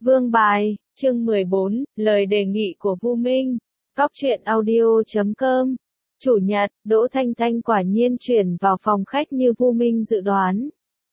Vương bài, chương 14, lời đề nghị của Vu Minh. Cóc truyện audio.com. Chủ nhật, Đỗ Thanh Thanh quả nhiên chuyển vào phòng khách như Vu Minh dự đoán.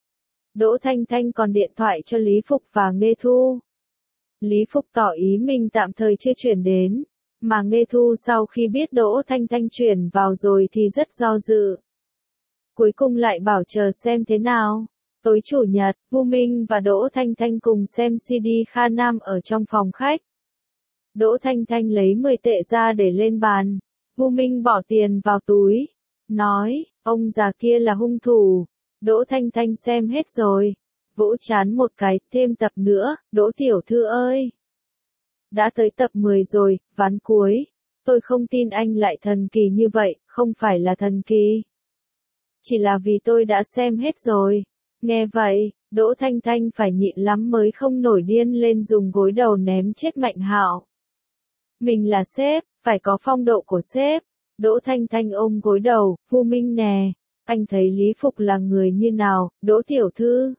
Đỗ Thanh Thanh còn điện thoại cho Lý Phục và Nghê Thu. Lý Phục tỏ ý mình tạm thời chưa chuyển đến, mà Nghê Thu sau khi biết Đỗ Thanh Thanh chuyển vào rồi thì rất do dự. Cuối cùng lại bảo chờ xem thế nào. Tối chủ nhật, Vu Minh và Đỗ Thanh Thanh cùng xem CD Kha Nam ở trong phòng khách. Đỗ Thanh Thanh lấy 10 tệ ra để lên bàn. Vu Minh bỏ tiền vào túi. Nói, ông già kia là hung thủ. Đỗ Thanh Thanh xem hết rồi. Vỗ chán một cái, thêm tập nữa, Đỗ tiểu thư ơi. Đã tới tập 10 rồi, ván cuối. Tôi không tin anh lại thần kỳ như vậy, không phải là thần kỳ. Chỉ là vì tôi đã xem hết rồi. Nghe vậy, Đỗ Thanh Thanh phải nhịn lắm mới không nổi điên lên dùng gối đầu ném chết Mạnh Hạo. Mình là sếp, phải có phong độ của sếp. Đỗ Thanh Thanh ôm gối đầu, Vu Minh nè, anh thấy Lý Phục là người như nào, Đỗ tiểu thư?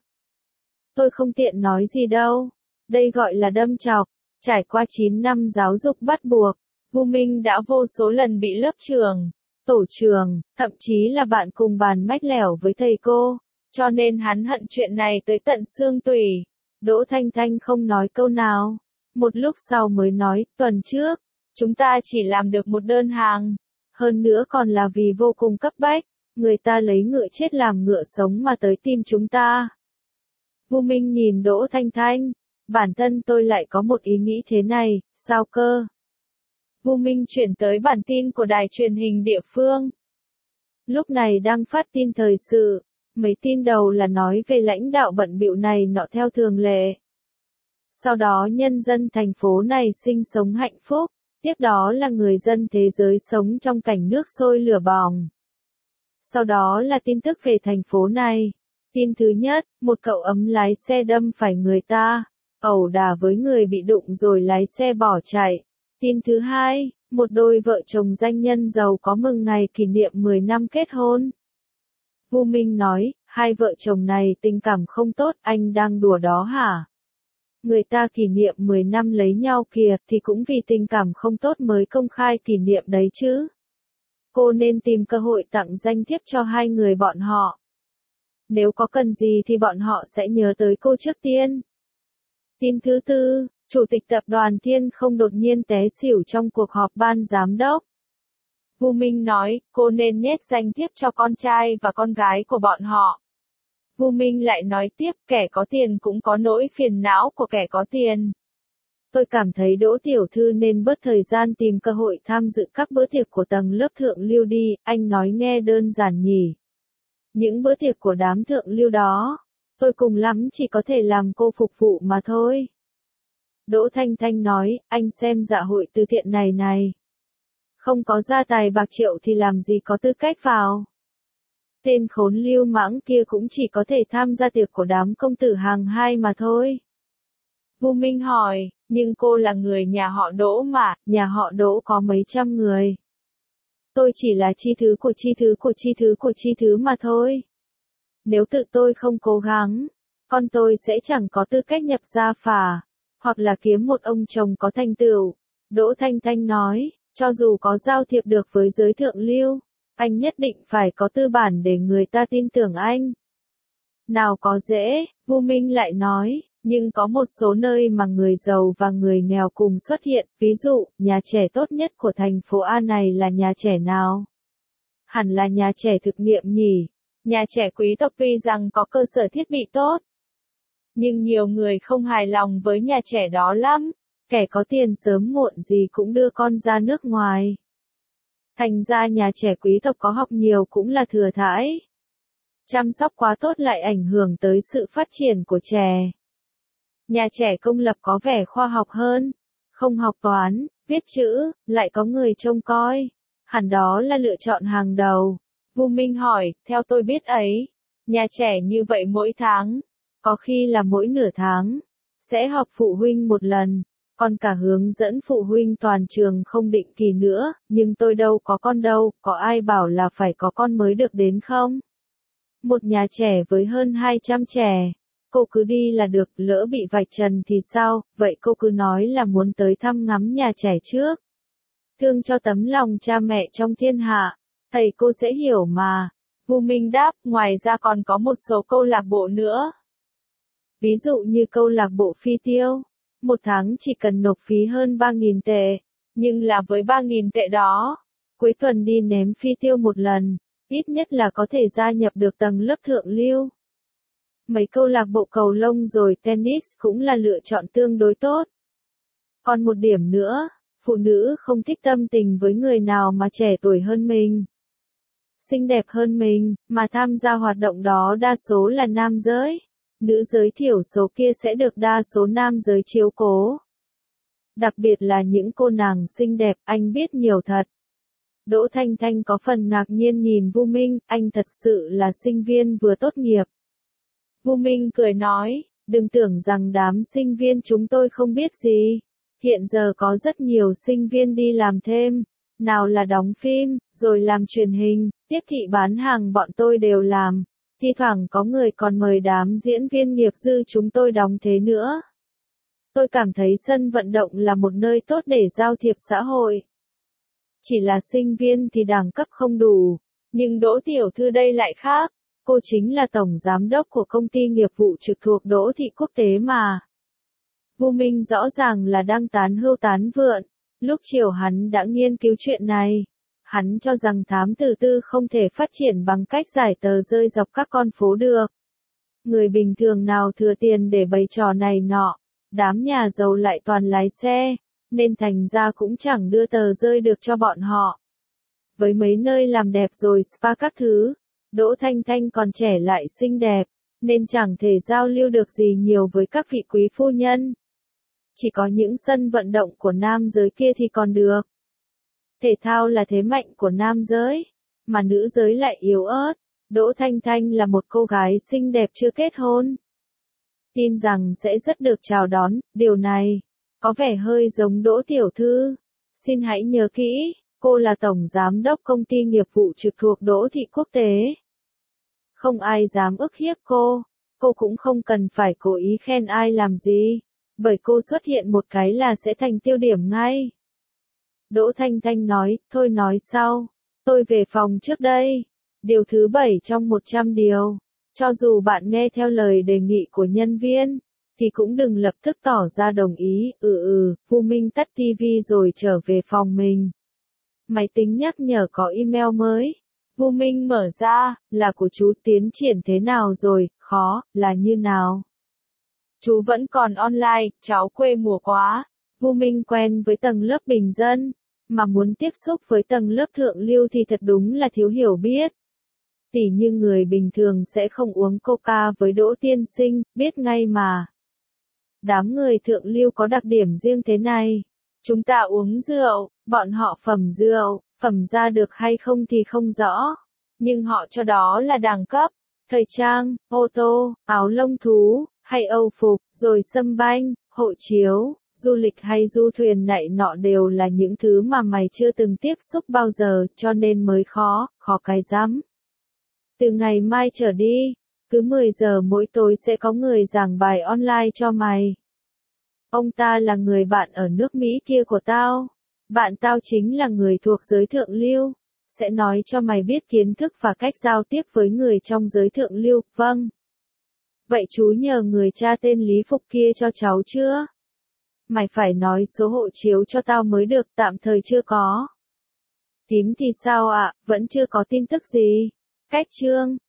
Tôi không tiện nói gì đâu. Đây gọi là đâm chọc. Trải qua 9 năm giáo dục bắt buộc, Vu Minh đã vô số lần bị lớp trưởng, tổ trưởng, thậm chí là bạn cùng bàn mách lẻo với thầy cô. Cho nên hắn hận chuyện này tới tận xương tủy. Đỗ Thanh Thanh không nói câu nào. Một lúc sau mới nói, tuần trước, chúng ta chỉ làm được một đơn hàng. Hơn nữa còn là vì vô cùng cấp bách. Người ta lấy ngựa chết làm ngựa sống mà tới tìm chúng ta. Vu Minh nhìn Đỗ Thanh Thanh. Bản thân tôi lại có một ý nghĩ thế này, sao cơ? Vu Minh chuyển tới bản tin của đài truyền hình địa phương. Lúc này đang phát tin thời sự. Mấy tin đầu là nói về lãnh đạo bận bịu này nọ theo thường lệ. Sau đó nhân dân thành phố này sinh sống hạnh phúc, tiếp đó là người dân thế giới sống trong cảnh nước sôi lửa bỏng. Sau đó là tin tức về thành phố này. Tin thứ nhất, một cậu ấm lái xe đâm phải người ta, ẩu đả với người bị đụng rồi lái xe bỏ chạy. Tin thứ hai, một đôi vợ chồng danh nhân giàu có mừng ngày kỷ niệm 10 năm kết hôn. Vu Minh nói, hai vợ chồng này tình cảm không tốt, anh đang đùa đó hả? Người ta kỷ niệm 10 năm lấy nhau kìa, thì cũng vì tình cảm không tốt mới công khai kỷ niệm đấy chứ. Cô nên tìm cơ hội tặng danh thiếp cho hai người bọn họ. Nếu có cần gì thì bọn họ sẽ nhớ tới cô trước tiên. Tin thứ tư, Chủ tịch tập đoàn Thiên Không đột nhiên té xỉu trong cuộc họp ban giám đốc. Vu Minh nói, cô nên nhét danh thiếp cho con trai và con gái của bọn họ. Vu Minh lại nói tiếp, kẻ có tiền cũng có nỗi phiền não của kẻ có tiền. Tôi cảm thấy Đỗ tiểu thư nên bớt thời gian tìm cơ hội tham dự các bữa tiệc của tầng lớp thượng lưu đi, anh nói nghe đơn giản nhỉ. Những bữa tiệc của đám thượng lưu đó, tôi cùng lắm chỉ có thể làm cô phục vụ mà thôi. Đỗ Thanh Thanh nói, anh xem dạ hội từ thiện này. Không có gia tài bạc triệu thì làm gì có tư cách vào. Tên khốn lưu mãng kia cũng chỉ có thể tham gia tiệc của đám công tử hàng hai mà thôi. Vu Minh hỏi, nhưng cô là người nhà họ Đỗ mà, nhà họ Đỗ có mấy trăm người. Tôi chỉ là chi thứ của chi thứ mà thôi. Nếu tự tôi không cố gắng, con tôi sẽ chẳng có tư cách nhập gia phả, hoặc là kiếm một ông chồng có thành tựu. Đỗ Thanh Thanh nói, cho dù có giao thiệp được với giới thượng lưu, anh nhất định phải có tư bản để người ta tin tưởng anh. Nào có dễ, Vu Minh lại nói, nhưng có một số nơi mà người giàu và người nghèo cùng xuất hiện, ví dụ, nhà trẻ tốt nhất của thành phố A này là nhà trẻ nào? Hẳn là nhà trẻ thực nghiệm nhỉ? Nhà trẻ quý tộc tuy rằng có cơ sở thiết bị tốt, nhưng nhiều người không hài lòng với nhà trẻ đó lắm. Kẻ có tiền sớm muộn gì cũng đưa con ra nước ngoài. Thành ra nhà trẻ quý tộc có học nhiều cũng là thừa thãi. Chăm sóc quá tốt lại ảnh hưởng tới sự phát triển của trẻ. Nhà trẻ công lập có vẻ khoa học hơn. Không học toán, viết chữ, lại có người trông coi. Hẳn đó là lựa chọn hàng đầu. Vu Minh hỏi, theo tôi biết ấy, nhà trẻ như vậy mỗi tháng, có khi là mỗi nửa tháng, sẽ họp phụ huynh một lần. Còn cả hướng dẫn phụ huynh toàn trường không định kỳ nữa, nhưng tôi đâu có con đâu, có ai bảo là phải có con mới được đến không? Một nhà trẻ với hơn 200 trẻ, Cô cứ đi là được, lỡ bị vạch trần thì sao, vậy cô cứ nói là muốn tới thăm ngắm nhà trẻ trước. Thương cho tấm lòng cha mẹ trong thiên hạ, thầy cô sẽ hiểu mà. Vu Minh đáp, ngoài ra còn có một số câu lạc bộ nữa. Ví dụ như câu lạc bộ phi tiêu, một tháng chỉ cần nộp phí hơn 3.000 tệ, nhưng là với 3.000 tệ đó, cuối tuần đi ném phi tiêu một lần, ít nhất là có thể gia nhập được tầng lớp thượng lưu. Mấy câu lạc bộ cầu lông rồi tennis cũng là lựa chọn tương đối tốt. Còn một điểm nữa, phụ nữ không thích tâm tình với người nào mà trẻ tuổi hơn mình, xinh đẹp hơn mình, mà tham gia hoạt động đó đa số là nam giới. Nữ giới thiểu số kia sẽ được đa số nam giới chiếu cố. Đặc biệt là những cô nàng xinh đẹp, anh biết nhiều thật. Đỗ Thanh Thanh có phần ngạc nhiên nhìn Vu Minh, anh thật sự là sinh viên vừa tốt nghiệp. Vu Minh cười nói, đừng tưởng rằng đám sinh viên chúng tôi không biết gì. Hiện giờ có rất nhiều sinh viên đi làm thêm, nào là đóng phim, rồi làm truyền hình, tiếp thị bán hàng bọn tôi đều làm. Thi thoảng có người còn mời đám diễn viên nghiệp dư chúng tôi đóng thế nữa. Tôi cảm thấy sân vận động là một nơi tốt để giao thiệp xã hội. Chỉ là sinh viên thì đẳng cấp không đủ, nhưng Đỗ tiểu thư đây lại khác, cô chính là tổng giám đốc của công ty nghiệp vụ trực thuộc Đỗ Thị Quốc tế mà. Vu Minh rõ ràng là đang tán hưu tán vượn, lúc chiều hắn đã nghiên cứu chuyện này. Hắn cho rằng thám tử tư không thể phát triển bằng cách giải tờ rơi dọc các con phố được. Người bình thường nào thừa tiền để bày trò này nọ, đám nhà giàu lại toàn lái xe, nên thành ra cũng chẳng đưa tờ rơi được cho bọn họ. Với mấy nơi làm đẹp rồi spa các thứ, Đỗ Thanh Thanh còn trẻ lại xinh đẹp, nên chẳng thể giao lưu được gì nhiều với các vị quý phu nhân. Chỉ có những sân vận động của nam giới kia thì còn được. Thể thao là thế mạnh của nam giới, mà nữ giới lại yếu ớt. Đỗ Thanh Thanh là một cô gái xinh đẹp chưa kết hôn. Tin rằng sẽ rất được chào đón, điều này có vẻ hơi giống Đỗ tiểu thư. Xin hãy nhớ kỹ, cô là tổng giám đốc công ty nghiệp vụ trực thuộc Đỗ Thị Quốc tế. Không ai dám ức hiếp cô cũng không cần phải cố ý khen ai làm gì, bởi cô xuất hiện một cái là sẽ thành tiêu điểm ngay. Đỗ Thanh Thanh nói, thôi nói sau, tôi về phòng trước đây. Điều thứ 7 trong 100 điều, cho dù bạn nghe theo lời đề nghị của nhân viên, thì cũng đừng lập tức tỏ ra đồng ý. Vu Minh tắt tivi rồi trở về phòng mình. Máy tính nhắc nhở có email mới. Vu Minh mở ra, là của chú, tiến triển thế nào rồi, khó, là như nào? Chú vẫn còn online, cháu quê mùa quá. Vu Minh quen với tầng lớp bình dân, mà muốn tiếp xúc với tầng lớp thượng lưu thì thật đúng là thiếu hiểu biết. Tỉ như người bình thường sẽ không uống coca với Đỗ tiên sinh, biết ngay mà. Đám người thượng lưu có đặc điểm riêng thế này. Chúng ta uống rượu, bọn họ phẩm rượu, phẩm ra được hay không thì không rõ. Nhưng họ cho đó là đẳng cấp, thời trang, ô tô, áo lông thú, hay âu phục, rồi sâm banh, hộ chiếu, du lịch hay du thuyền này nọ đều là những thứ mà mày chưa từng tiếp xúc bao giờ, cho nên mới khó cái rắm. Từ ngày mai trở đi, cứ 10 giờ mỗi tối sẽ có người giảng bài online cho mày. Ông ta là người bạn ở nước Mỹ kia của tao. Bạn tao chính là người thuộc giới thượng lưu. Sẽ nói cho mày biết kiến thức và cách giao tiếp với người trong giới thượng lưu. Vâng. Vậy chú nhờ người cha tên Lý Phục kia cho cháu chưa? Mày phải nói số hộ chiếu cho tao mới được, tạm thời chưa có. Tím thì sao ạ, vẫn chưa có tin tức gì. Cách chương.